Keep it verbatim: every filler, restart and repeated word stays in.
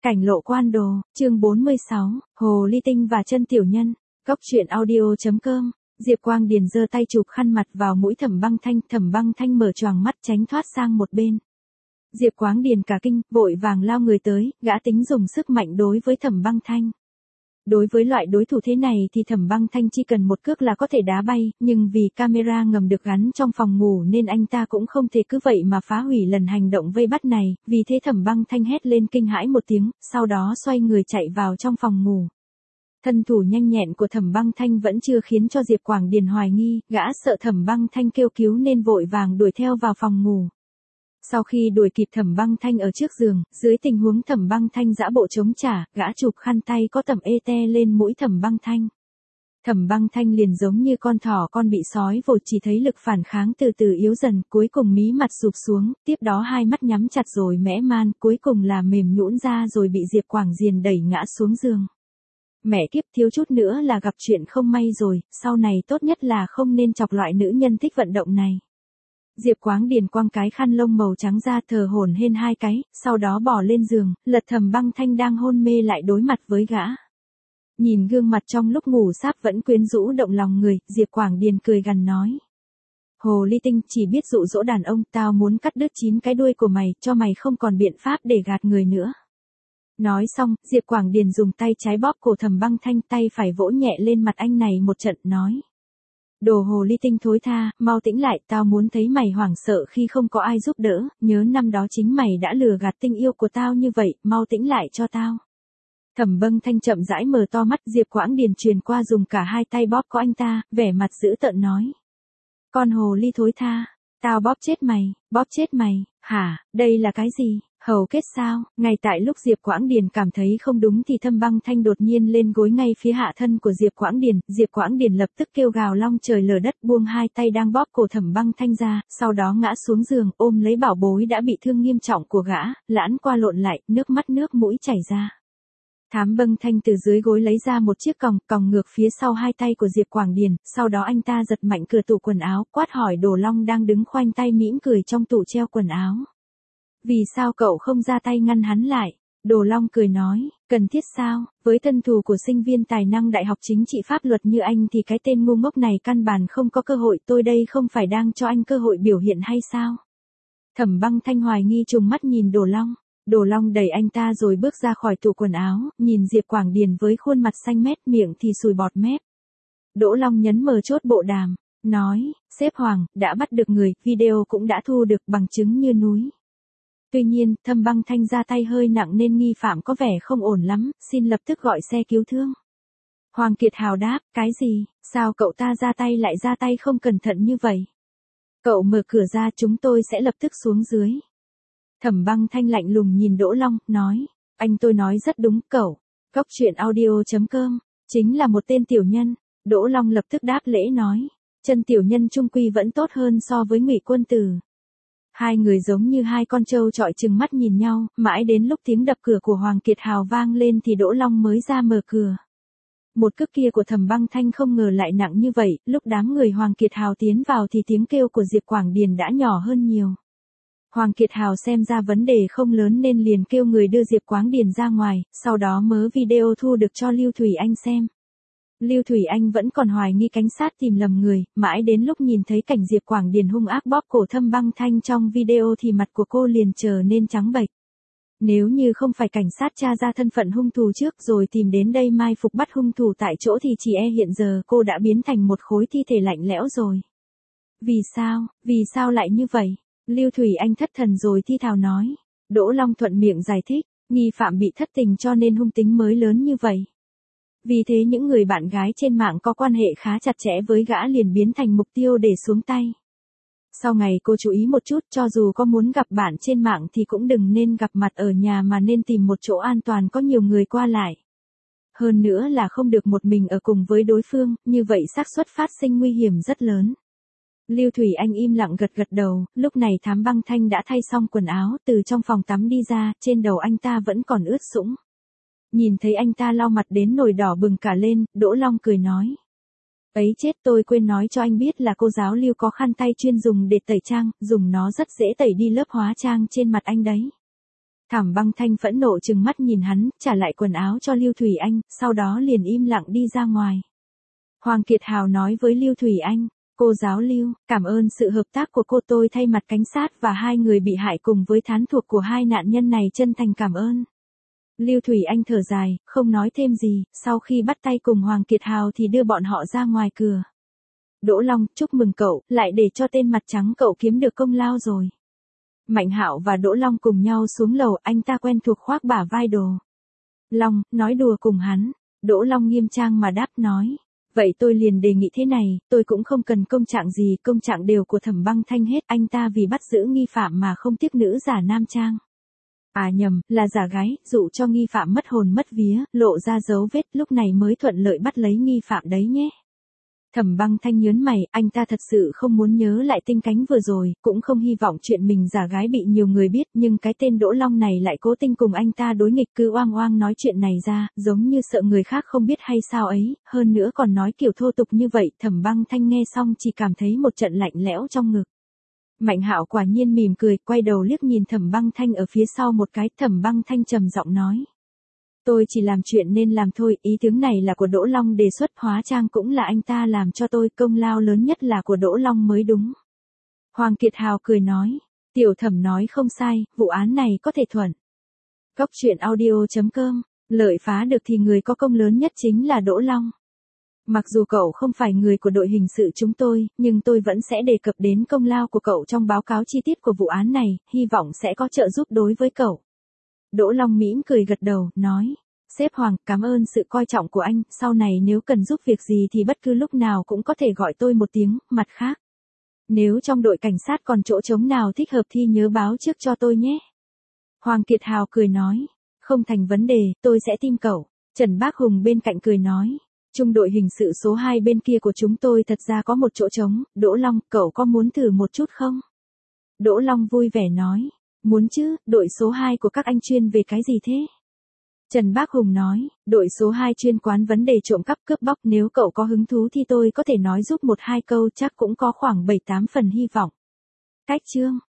Cảnh lộ quan đồ, chương bốn mươi sáu, Hồ Ly Tinh và chân tiểu nhân. Góc truyện audio.com. Diệp Quang Điền giơ tay chụp khăn mặt vào mũi Thẩm Băng Thanh, Thẩm Băng Thanh mở choàng mắt tránh thoát sang một bên. Diệp Quang Điền cả kinh, vội vàng lao người tới, gã tính dùng sức mạnh đối với Thẩm Băng Thanh. Đối với loại đối thủ thế này thì Thẩm Băng Thanh chỉ cần một cước là có thể đá bay, nhưng vì camera ngầm được gắn trong phòng ngủ nên anh ta cũng không thể cứ vậy mà phá hủy lần hành động vây bắt này, vì thế Thẩm Băng Thanh hét lên kinh hãi một tiếng, sau đó xoay người chạy vào trong phòng ngủ. Thân thủ nhanh nhẹn của Thẩm Băng Thanh vẫn chưa khiến cho Diệp Quang Điền hoài nghi, gã sợ Thẩm Băng Thanh kêu cứu nên vội vàng đuổi theo vào phòng ngủ. Sau khi đuổi kịp Thẩm Băng Thanh ở trước giường, dưới tình huống Thẩm Băng Thanh giã bộ chống trả, gã chụp khăn tay có tẩm ê te lên mũi Thẩm Băng Thanh. Thẩm Băng Thanh liền giống như con thỏ con bị sói vồ, chỉ thấy lực phản kháng từ từ yếu dần, cuối cùng mí mặt sụp xuống, tiếp đó hai mắt nhắm chặt rồi mẽ man, cuối cùng là mềm nhũn ra rồi bị Diệp Quang Điền đẩy ngã xuống giường. Mẹ kiếp, thiếu chút nữa là gặp chuyện không may rồi, sau này tốt nhất là không nên chọc loại nữ nhân thích vận động này. Diệp Quang Điền quăng cái khăn lông màu trắng ra, thở hổn hển hai cái, sau đó bỏ lên giường, lật Thẩm Băng Thanh đang hôn mê lại đối mặt với gã. Nhìn gương mặt trong lúc ngủ sáp vẫn quyến rũ động lòng người, Diệp Quang Điền cười gằn nói: Hồ Ly Tinh, chỉ biết dụ dỗ đàn ông, tao muốn cắt đứt chín cái đuôi của mày, cho mày không còn biện pháp để gạt người nữa. Nói xong, Diệp Quang Điền dùng tay trái bóp cổ Thẩm Băng Thanh, tay phải vỗ nhẹ lên mặt anh này một trận, nói: Đồ Hồ Ly Tinh thối tha, mau tĩnh lại, tao muốn thấy mày hoảng sợ khi không có ai giúp đỡ, nhớ năm đó chính mày đã lừa gạt tình yêu của tao như vậy, mau tĩnh lại cho tao. Thẩm Băng Thanh chậm rãi mở to mắt, Diệp Quang Điền truyền qua dùng cả hai tay bóp có anh ta, vẻ mặt dữ tợn nói: Con hồ ly thối tha, tao bóp chết mày, bóp chết mày, hả, đây là cái gì? Hầu kết sao? Ngay tại lúc Diệp Quang Điền cảm thấy không đúng thì Thẩm Băng Thanh đột nhiên lên gối ngay phía hạ thân của Diệp Quang Điền, Diệp Quang Điền lập tức kêu gào long trời lở đất, buông hai tay đang bóp cổ Thẩm Băng Thanh ra, sau đó ngã xuống giường, ôm lấy bảo bối đã bị thương nghiêm trọng của gã, lãn qua lộn lại, nước mắt nước mũi chảy ra. Thẩm Băng Thanh từ dưới gối lấy ra một chiếc còng, còng ngược phía sau hai tay của Diệp Quang Điền, sau đó anh ta giật mạnh cửa tủ quần áo, quát hỏi Đồ Long đang đứng khoanh tay mỉm cười trong tủ treo quần áo: Vì sao cậu không ra tay ngăn hắn lại? Đồ Long cười nói: Cần thiết sao? Với thân thủ của sinh viên tài năng đại học chính trị pháp luật như anh thì cái tên ngu ngốc này căn bản không có cơ hội, tôi đây không phải đang cho anh cơ hội biểu hiện hay sao? Thẩm Băng Thanh hoài nghi trùng mắt nhìn Đồ Long. Đồ Long đẩy anh ta rồi bước ra khỏi tủ quần áo, nhìn Diệp Quang Điền với khuôn mặt xanh mét, miệng thì sùi bọt mép. Đỗ Long nhấn mở chốt bộ đàm, nói: Sếp Hoàng, đã bắt được người, video cũng đã thu được, bằng chứng như núi. Tuy nhiên, Thẩm Băng Thanh ra tay hơi nặng nên nghi phạm có vẻ không ổn lắm, xin lập tức gọi xe cứu thương. Hoàng Kiệt Hào đáp: Cái gì? Sao cậu ta ra tay lại ra tay không cẩn thận như vậy? Cậu mở cửa ra, chúng tôi sẽ lập tức xuống dưới. Thẩm Băng Thanh lạnh lùng nhìn Đỗ Long, nói: Anh tôi nói rất đúng, cậu. Góc truyện audio.com, chính là một tên tiểu nhân. Đỗ Long lập tức đáp lễ nói: Chân tiểu nhân trung quy vẫn tốt hơn so với Ngụy Quân Tử. Hai người giống như hai con trâu trọi trừng mắt nhìn nhau, mãi đến lúc tiếng đập cửa của Hoàng Kiệt Hào vang lên thì Đỗ Long mới ra mở cửa. Một cước kia của Thẩm Băng Thanh không ngờ lại nặng như vậy, lúc đám người Hoàng Kiệt Hào tiến vào thì tiếng kêu của Diệp Quang Điền đã nhỏ hơn nhiều. Hoàng Kiệt Hào xem ra vấn đề không lớn nên liền kêu người đưa Diệp Quang Điền ra ngoài, sau đó mớ video thu được cho Lưu Thủy Anh xem. Lưu Thủy Anh vẫn còn hoài nghi cảnh sát tìm lầm người, mãi đến lúc nhìn thấy cảnh Diệp Quang Điền hung ác bóp cổ Thẩm Băng Thanh trong video thì mặt của cô liền trở nên trắng bệch. Nếu như không phải cảnh sát tra ra thân phận hung thủ trước rồi tìm đến đây mai phục bắt hung thủ tại chỗ thì chỉ e hiện giờ cô đã biến thành một khối thi thể lạnh lẽo rồi. Vì sao, vì sao lại như vậy? Lưu Thủy Anh thất thần rồi thi thào nói. Đỗ Long thuận miệng giải thích: Nghi phạm bị thất tình cho nên hung tính mới lớn như vậy. Vì thế những người bạn gái trên mạng có quan hệ khá chặt chẽ với gã liền biến thành mục tiêu để xuống tay. Sau ngày cô chú ý một chút, cho dù có muốn gặp bạn trên mạng thì cũng đừng nên gặp mặt ở nhà mà nên tìm một chỗ an toàn có nhiều người qua lại. Hơn nữa là không được một mình ở cùng với đối phương, như vậy xác suất phát sinh nguy hiểm rất lớn. Lưu Thủy Anh im lặng gật gật đầu, lúc này Thẩm Băng Thanh đã thay xong quần áo, từ trong phòng tắm đi ra, trên đầu anh ta vẫn còn ướt sũng. Nhìn thấy anh ta lau mặt đến nổi đỏ bừng cả lên, Đỗ Long cười nói: Ấy chết, tôi quên nói cho anh biết là cô giáo Lưu có khăn tay chuyên dùng để tẩy trang, dùng nó rất dễ tẩy đi lớp hóa trang trên mặt anh đấy. Thẩm Băng Thanh phẫn nộ trừng mắt nhìn hắn, trả lại quần áo cho Lưu Thủy Anh, sau đó liền im lặng đi ra ngoài. Hoàng Kiệt Hào nói với Lưu Thủy Anh, cô giáo Lưu, cảm ơn sự hợp tác của cô, tôi thay mặt cảnh sát và hai người bị hại cùng với thán thuộc của hai nạn nhân này chân thành cảm ơn. Lưu Thủy Anh thở dài, không nói thêm gì, sau khi bắt tay cùng Hoàng Kiệt Hào thì đưa bọn họ ra ngoài cửa. Đỗ Long, chúc mừng cậu, lại để cho tên mặt trắng cậu kiếm được công lao rồi. Mạnh Hạo và Đỗ Long cùng nhau xuống lầu, anh ta quen thuộc khoác bả vai Đồ Long, nói đùa cùng hắn. Đỗ Long nghiêm trang mà đáp nói. Vậy tôi liền đề nghị thế này, tôi cũng không cần công trạng gì, công trạng đều của Thẩm Băng Thanh hết, anh ta vì bắt giữ nghi phạm mà không tiếc nữ giả nam trang. À nhầm, là giả gái, dụ cho nghi phạm mất hồn mất vía, lộ ra dấu vết, lúc này mới thuận lợi bắt lấy nghi phạm đấy nhé. Thẩm Băng Thanh nhớn mày, anh ta thật sự không muốn nhớ lại tinh cánh vừa rồi, cũng không hy vọng chuyện mình giả gái bị nhiều người biết, nhưng cái tên Đỗ Long này lại cố tình cùng anh ta đối nghịch, cứ oang oang nói chuyện này ra, giống như sợ người khác không biết hay sao ấy, hơn nữa còn nói kiểu thô tục như vậy. Thẩm Băng Thanh nghe xong chỉ cảm thấy một trận lạnh lẽo trong ngực. Mạnh Hạo quả nhiên mỉm cười, quay đầu liếc nhìn Thẩm Băng Thanh ở phía sau một cái. Thẩm Băng Thanh trầm giọng nói. Tôi chỉ làm chuyện nên làm thôi, ý tướng này là của Đỗ Long đề xuất, hóa trang cũng là anh ta làm cho tôi, công lao lớn nhất là của Đỗ Long mới đúng. Hoàng Kiệt Hào cười nói, tiểu Thẩm nói không sai, vụ án này có thể thuận. Góc truyện audio chấm com, lợi phá được thì người có công lớn nhất chính là Đỗ Long. Mặc dù cậu không phải người của đội hình sự chúng tôi, nhưng tôi vẫn sẽ đề cập đến công lao của cậu trong báo cáo chi tiết của vụ án này, hy vọng sẽ có trợ giúp đối với cậu. Đỗ Long mỉm cười gật đầu, nói, sếp Hoàng, cảm ơn sự coi trọng của anh, sau này nếu cần giúp việc gì thì bất cứ lúc nào cũng có thể gọi tôi một tiếng, mặt khác. Nếu trong đội cảnh sát còn chỗ trống nào thích hợp thì nhớ báo trước cho tôi nhé. Hoàng Kiệt Hào cười nói, không thành vấn đề, tôi sẽ tìm cậu. Trần Bác Hùng bên cạnh cười nói, trung đội hình sự số hai bên kia của chúng tôi thật ra có một chỗ trống, Đỗ Long, cậu có muốn thử một chút không? Đỗ Long vui vẻ nói, muốn chứ, đội số hai của các anh chuyên về cái gì thế? Trần Bác Hùng nói, đội số hai chuyên quán vấn đề trộm cắp cướp bóc, nếu cậu có hứng thú thì tôi có thể nói giúp một hai câu, chắc cũng có khoảng bảy tám phần hy vọng. Cách chương